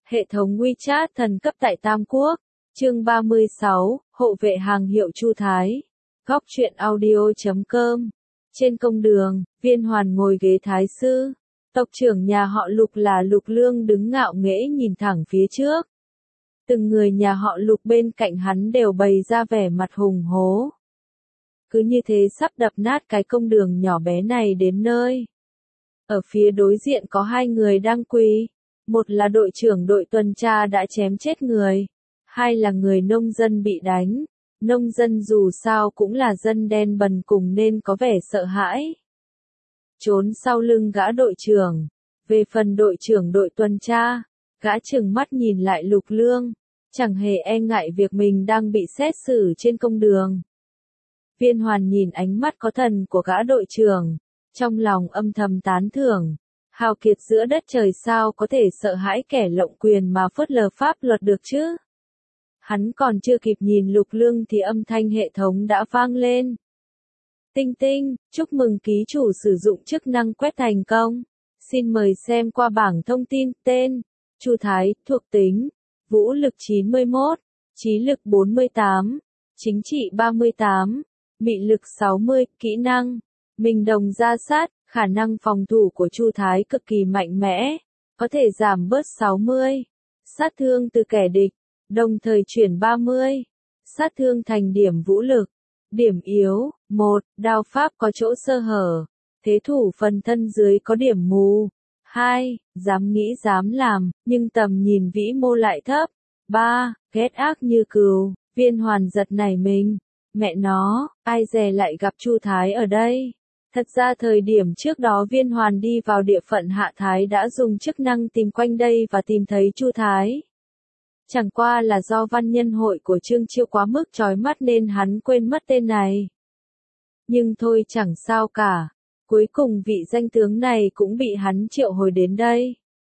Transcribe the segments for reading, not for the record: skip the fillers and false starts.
Hệ thống WeChat thần cấp tại Tam Quốc. Chương 36, hộ vệ hàng hiệu Chu Thái. Góc truyện audio.com. Trên công đường, Viên Hoàn ngồi ghế thái sư. Tộc trưởng nhà họ Lục là Lục Lương đứng ngạo nghễ nhìn thẳng phía trước. Từng người nhà họ Lục bên cạnh hắn đều bày ra vẻ mặt hùng hố. Cứ như thế sắp đập nát cái công đường nhỏ bé này đến nơi. Ở phía đối diện có hai người đang quỳ. Một là đội trưởng đội tuần tra đã chém chết người. Hai là người nông dân bị đánh. Nông dân dù sao cũng là dân đen bần cùng nên có vẻ sợ hãi. Trốn sau lưng gã đội trưởng. Về phần đội trưởng đội tuần tra, gã trừng mắt nhìn lại Lục Lương. Chẳng hề e ngại việc mình đang bị xét xử trên công đường. Viên Hoàn nhìn ánh mắt có thần của gã đội trưởng. Trong lòng âm thầm tán thưởng. Hào kiệt giữa đất trời sao có thể sợ hãi kẻ lộng quyền mà phớt lờ pháp luật được chứ? Hắn còn chưa kịp nhìn Lục Lương thì âm thanh hệ thống đã vang lên. Tinh tinh, chúc mừng ký chủ sử dụng chức năng quét thành công. Xin mời xem qua bảng thông tin. Tên, Chu Thái, thuộc tính, vũ lực 91, trí lực 48, chính trị 38, mị lực 60, kỹ năng, mình đồng ra sát. Khả năng phòng thủ của Chu Thái cực kỳ mạnh mẽ, có thể giảm bớt 60 sát thương từ kẻ địch, đồng thời chuyển 30 sát thương thành điểm vũ lực. Điểm yếu: 1. Đao pháp có chỗ sơ hở, thế thủ phần thân dưới có điểm mù. 2. Dám nghĩ dám làm, nhưng tầm nhìn vĩ mô lại thấp. 3. Ghét ác như cừu. Viên Hoàn giật nảy mình. Mẹ nó, ai dè lại gặp Chu Thái ở đây. Thật ra thời điểm trước đó Viên Hoàn đi vào địa phận Hạ Thái đã dùng chức năng tìm quanh đây và tìm thấy Chu Thái. Chẳng qua là do văn nhân hội của Trương Chiêu quá mức chói mắt nên hắn quên mất tên này. Nhưng thôi chẳng sao cả, cuối cùng vị danh tướng này cũng bị hắn triệu hồi đến đây.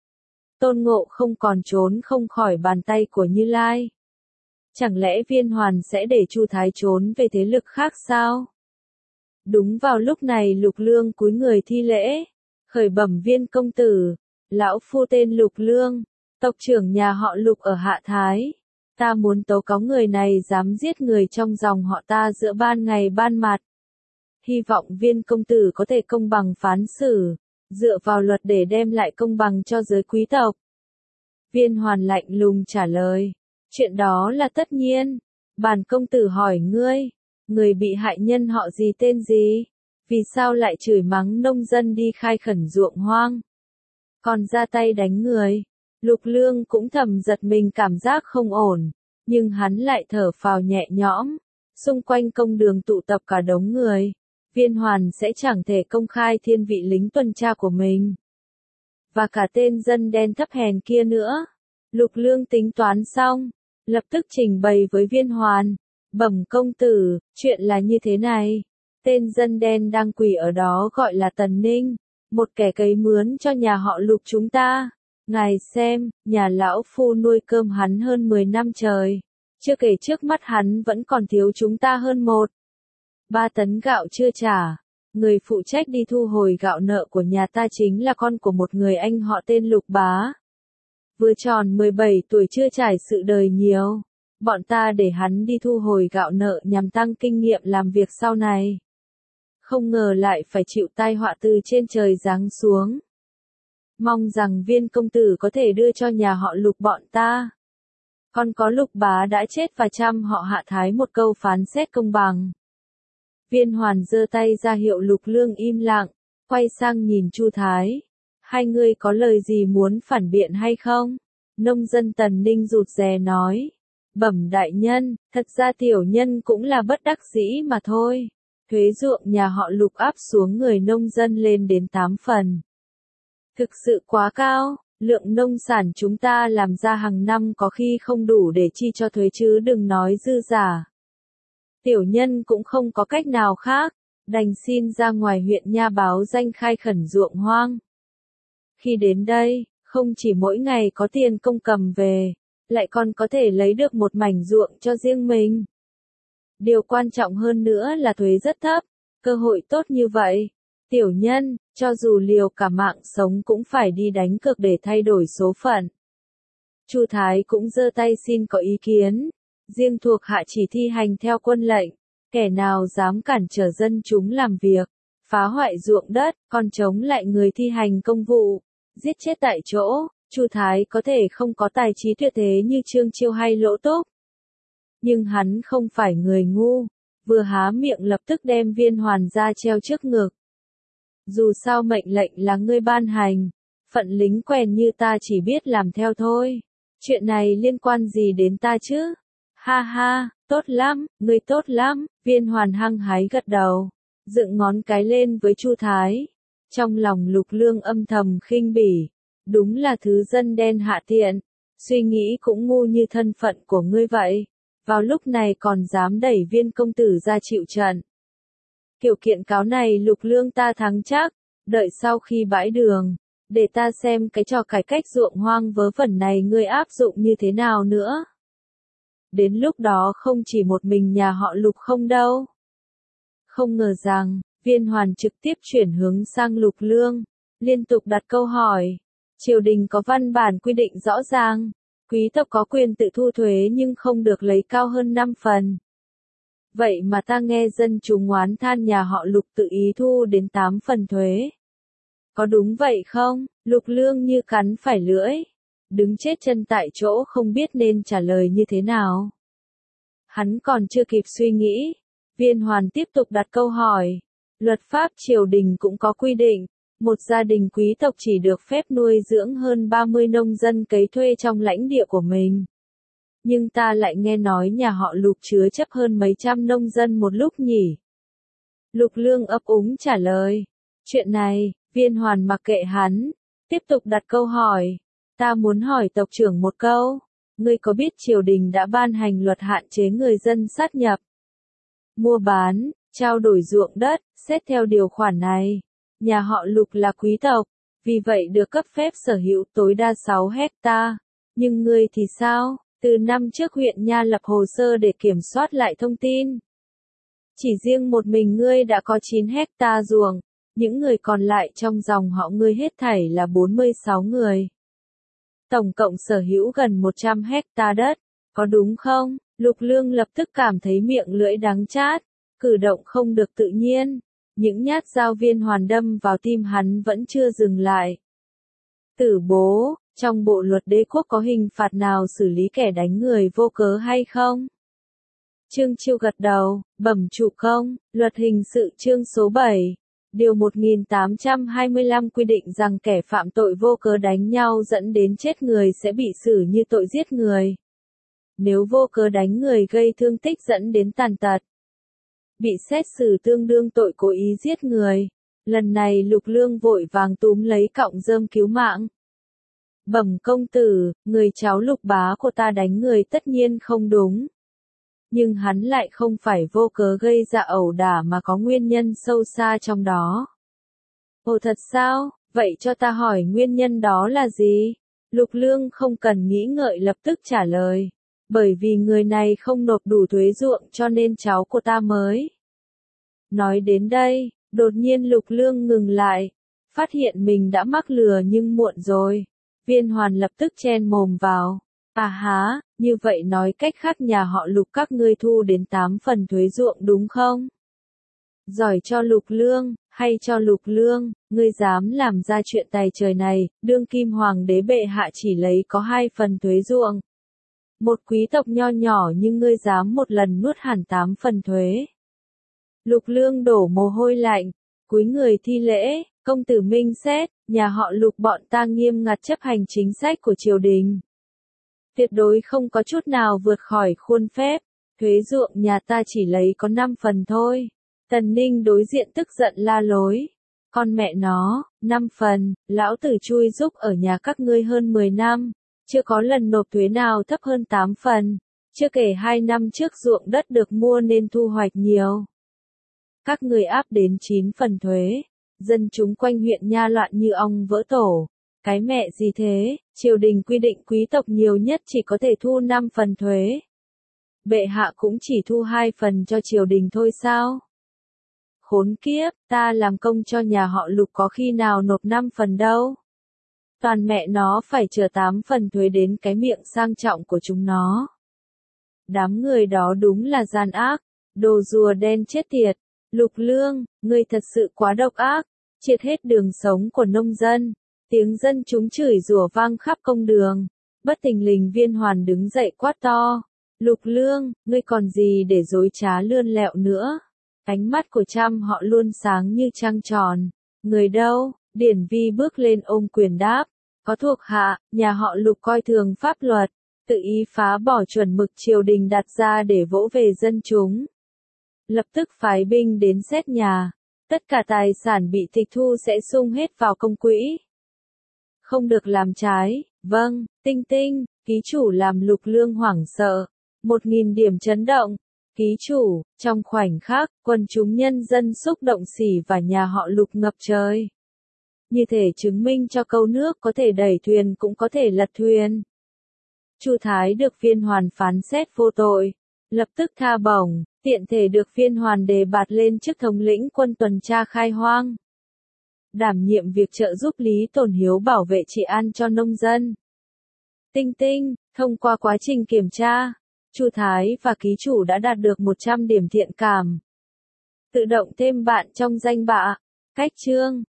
Tôn Ngộ không còn trốn không khỏi bàn tay của Như Lai. Chẳng lẽ Viên Hoàn sẽ để Chu Thái trốn về thế lực khác sao? Đúng vào lúc này Lục Lương cúi người thi lễ, khởi bẩm Viên công tử, lão phu tên Lục Lương, tộc trưởng nhà họ Lục ở Hạ Thái. Ta muốn tố cáo người này dám giết người trong dòng họ ta giữa ban ngày ban mặt. Hy vọng Viên công tử có thể công bằng phán xử, dựa vào luật để đem lại công bằng cho giới quý tộc. Viên Hoàn lạnh lùng trả lời, chuyện đó là tất nhiên. Bản công tử hỏi ngươi. Người bị hại nhân họ gì tên gì? Vì sao lại chửi mắng nông dân đi khai khẩn ruộng hoang? Còn ra tay đánh người? Lục Lương cũng thầm giật mình cảm giác không ổn. Nhưng hắn lại thở phào nhẹ nhõm. Xung quanh công đường tụ tập cả đống người. Viên Hoàn sẽ chẳng thể công khai thiên vị lính tuần tra của mình. Và cả tên dân đen thấp hèn kia nữa. Lục Lương tính toán xong. Lập tức trình bày với Viên Hoàn. Bẩm công tử, chuyện là như thế này. Tên dân đen đang quỳ ở đó gọi là Tần Ninh, một kẻ cấy mướn cho nhà họ Lục chúng ta. Ngài xem, nhà lão phu nuôi cơm hắn hơn 10 năm trời. Chưa kể trước mắt hắn vẫn còn thiếu chúng ta hơn 1,3 tấn gạo chưa trả. Người phụ trách đi thu hồi gạo nợ của nhà ta chính là con của một người anh họ tên Lục Bá. Vừa tròn 17 tuổi chưa trải sự đời nhiều. Bọn ta để hắn đi thu hồi gạo nợ nhằm tăng kinh nghiệm làm việc sau này. Không ngờ lại phải chịu tai họa từ trên trời giáng xuống. Mong rằng Viên công tử có thể đưa cho nhà họ Lục bọn ta. Còn có Lục Bá đã chết và trăm họ Hạ Thái một câu phán xét công bằng. Viên Hoàn giơ tay ra hiệu Lục Lương im lặng, quay sang nhìn Chu Thái. Hai người có lời gì muốn phản biện hay không? Nông dân Tần Ninh rụt rè nói. Bẩm đại nhân, thật ra tiểu nhân cũng là bất đắc dĩ mà thôi. Thuế ruộng nhà họ Lục áp xuống người nông dân lên đến 8 phần. Thực sự quá cao, lượng nông sản chúng ta làm ra hàng năm có khi không đủ để chi cho thuế chứ đừng nói dư giả. Tiểu nhân cũng không có cách nào khác, đành xin ra ngoài huyện nha báo danh khai khẩn ruộng hoang. Khi đến đây, không chỉ mỗi ngày có tiền công cầm về, lại còn có thể lấy được một mảnh ruộng cho riêng mình. Điều quan trọng hơn nữa là thuế rất thấp, cơ hội tốt như vậy. Tiểu nhân, cho dù liều cả mạng sống cũng phải đi đánh cược để thay đổi số phận. Chu Thái cũng giơ tay xin có ý kiến. Riêng thuộc hạ chỉ thi hành theo quân lệnh. Kẻ nào dám cản trở dân chúng làm việc, phá hoại ruộng đất, còn chống lại người thi hành công vụ, giết chết tại chỗ. Chu Thái có thể không có tài trí tuyệt thế như Trương Chiêu hay Lỗ Túc. Nhưng hắn không phải người ngu, vừa há miệng lập tức đem Viên Hoàn ra treo trước ngực. Dù sao mệnh lệnh là ngươi ban hành, phận lính quèn như ta chỉ biết làm theo thôi. Chuyện này liên quan gì đến ta chứ? Ha ha, tốt lắm, ngươi tốt lắm. Viên Hoàn hăng hái gật đầu, dựng ngón cái lên với Chu Thái. Trong lòng Lục Lương âm thầm khinh bỉ, đúng là thứ dân đen hạ tiện, suy nghĩ cũng ngu như thân phận của ngươi vậy. Vào lúc này còn dám đẩy Viên công tử ra chịu trận. Kiểu kiện cáo này Lục Lương ta thắng chắc, đợi sau khi bãi đường, để ta xem cái trò cải cách ruộng hoang vớ vẩn này ngươi áp dụng như thế nào nữa. Đến lúc đó không chỉ một mình nhà họ Lục không đâu. Không ngờ rằng, Viên Hoàn trực tiếp chuyển hướng sang Lục Lương, liên tục đặt câu hỏi. Triều đình có văn bản quy định rõ ràng, quý tộc có quyền tự thu thuế nhưng không được lấy cao hơn 5 phần. Vậy mà ta nghe dân chúng oán than nhà họ Lục tự ý thu đến 8 phần thuế. Có đúng vậy không? Lục Lương như cắn phải lưỡi, đứng chết chân tại chỗ không biết nên trả lời như thế nào. Hắn còn chưa kịp suy nghĩ, Viên Hoàn tiếp tục đặt câu hỏi. Luật pháp triều đình cũng có quy định, một gia đình quý tộc chỉ được phép nuôi dưỡng hơn 30 nông dân cấy thuê trong lãnh địa của mình. Nhưng ta lại nghe nói nhà họ Lục chứa chấp hơn mấy trăm nông dân một lúc nhỉ. Lục Lương ấp úng trả lời. Chuyện này, Viên Hoàn mặc kệ hắn, tiếp tục đặt câu hỏi. Ta muốn hỏi tộc trưởng một câu. Ngươi có biết triều đình đã ban hành luật hạn chế người dân sát nhập, mua bán, trao đổi ruộng đất, xét theo điều khoản này. Nhà họ Lục là quý tộc, vì vậy được cấp phép sở hữu tối đa 6 hecta. Nhưng ngươi thì sao? Từ năm trước huyện Nha lập hồ sơ để kiểm soát lại thông tin. Chỉ riêng một mình ngươi đã có 9 hecta ruộng, những người còn lại trong dòng họ ngươi hết thảy là 46 người. Tổng cộng sở hữu gần 100 hecta đất, có đúng không? Lục Lương lập tức cảm thấy miệng lưỡi đắng chát, cử động không được tự nhiên. Những nhát dao Viên Hoàn đâm vào tim hắn vẫn chưa dừng lại. Tử bố, trong bộ luật đế quốc có hình phạt nào xử lý kẻ đánh người vô cớ hay không? Trương Chiêu gật đầu, bẩm chủ công, luật hình sự chương số 7. Điều 1825 quy định rằng kẻ phạm tội vô cớ đánh nhau dẫn đến chết người sẽ bị xử như tội giết người. Nếu vô cớ đánh người gây thương tích dẫn đến tàn tật, bị xét xử tương đương tội cố ý giết người. Lần này Lục Lương vội vàng túm lấy cọng rơm cứu mạng. Bẩm công tử, người cháu Lục bá của ta đánh người tất nhiên không đúng. Nhưng hắn lại không phải vô cớ gây ra ẩu đả mà có nguyên nhân sâu xa trong đó. Ồ thật sao? Vậy cho ta hỏi nguyên nhân đó là gì? Lục Lương không cần nghĩ ngợi lập tức trả lời. Bởi vì người này không nộp đủ thuế ruộng cho nên cháu của ta mới. Nói đến đây, đột nhiên Lục Lương ngừng lại. Phát hiện mình đã mắc lừa nhưng muộn rồi. Viên Hoàn lập tức chen mồm vào. À há, như vậy nói cách khác nhà họ Lục các ngươi thu đến 8 phần thuế ruộng đúng không? Giỏi cho Lục Lương, hay cho Lục Lương, ngươi dám làm ra chuyện tày trời này, đương kim hoàng đế bệ hạ chỉ lấy có 2 phần thuế ruộng. Một quý tộc nho nhỏ nhưng ngươi dám một lần nuốt hẳn 8 phần thuế. Lục Lương đổ mồ hôi lạnh, cúi người thi lễ, công tử minh xét, nhà họ Lục bọn ta nghiêm ngặt chấp hành chính sách của triều đình. Tuyệt đối không có chút nào vượt khỏi khuôn phép, thuế ruộng nhà ta chỉ lấy có 5 phần thôi. Tần Ninh đối diện tức giận la lối. Con mẹ nó, 5 phần, lão tử chui giúp ở nhà các ngươi hơn 10 năm, chưa có lần nộp thuế nào thấp hơn 8 phần, chưa kể 2 năm trước ruộng đất được mua nên thu hoạch nhiều. Các ngươi áp đến 9 phần thuế, dân chúng quanh huyện Nha loạn như ong vỡ tổ. Cái mẹ gì thế, triều đình quy định quý tộc nhiều nhất chỉ có thể thu 5 phần thuế. Bệ hạ cũng chỉ thu 2 phần cho triều đình thôi sao? Khốn kiếp, ta làm công cho nhà họ Lục có khi nào nộp 5 phần đâu. Toàn mẹ nó phải chờ 8 phần thuế đến cái miệng sang trọng của chúng nó. Đám người đó đúng là gian ác, đồ rùa đen chết tiệt. Lục Lương, ngươi thật sự quá độc ác, triệt hết đường sống của nông dân. Tiếng dân chúng chửi rủa vang khắp công đường. Bất thình lình Viên Hoàn đứng dậy quát to. Lục Lương, ngươi còn gì để dối trá lươn lẹo nữa? Ánh mắt của trăm họ luôn sáng như trăng tròn. Người đâu? Điển Vi bước lên ôm quyền đáp. Có thuộc hạ, nhà họ Lục coi thường pháp luật, tự ý phá bỏ chuẩn mực triều đình đặt ra để vỗ về dân chúng. Lập tức phái binh đến xét nhà. Tất cả tài sản bị tịch thu sẽ sung hết vào công quỹ. Không được làm trái. Vâng, Tinh Tinh, ký chủ làm Lục Lương hoảng sợ. 1000 điểm chấn động. Ký chủ, trong khoảnh khắc, quần chúng nhân dân xúc động xỉ và nhà họ Lục ngập trời. Như thể chứng minh cho câu nước có thể đẩy thuyền cũng có thể lật thuyền. Chu Thái được Viên Hoàn phán xét vô tội, lập tức tha bổng, tiện thể được Viên Hoàn đề bạt lên chức thống lĩnh quân tuần tra khai hoang. Đảm nhiệm việc trợ giúp Lý Tồn Hiếu bảo vệ trị an cho nông dân. Tinh Tinh, thông qua quá trình kiểm tra, Chu Thái và ký chủ đã đạt được 100 điểm thiện cảm. Tự động thêm bạn trong danh bạ. Cách chương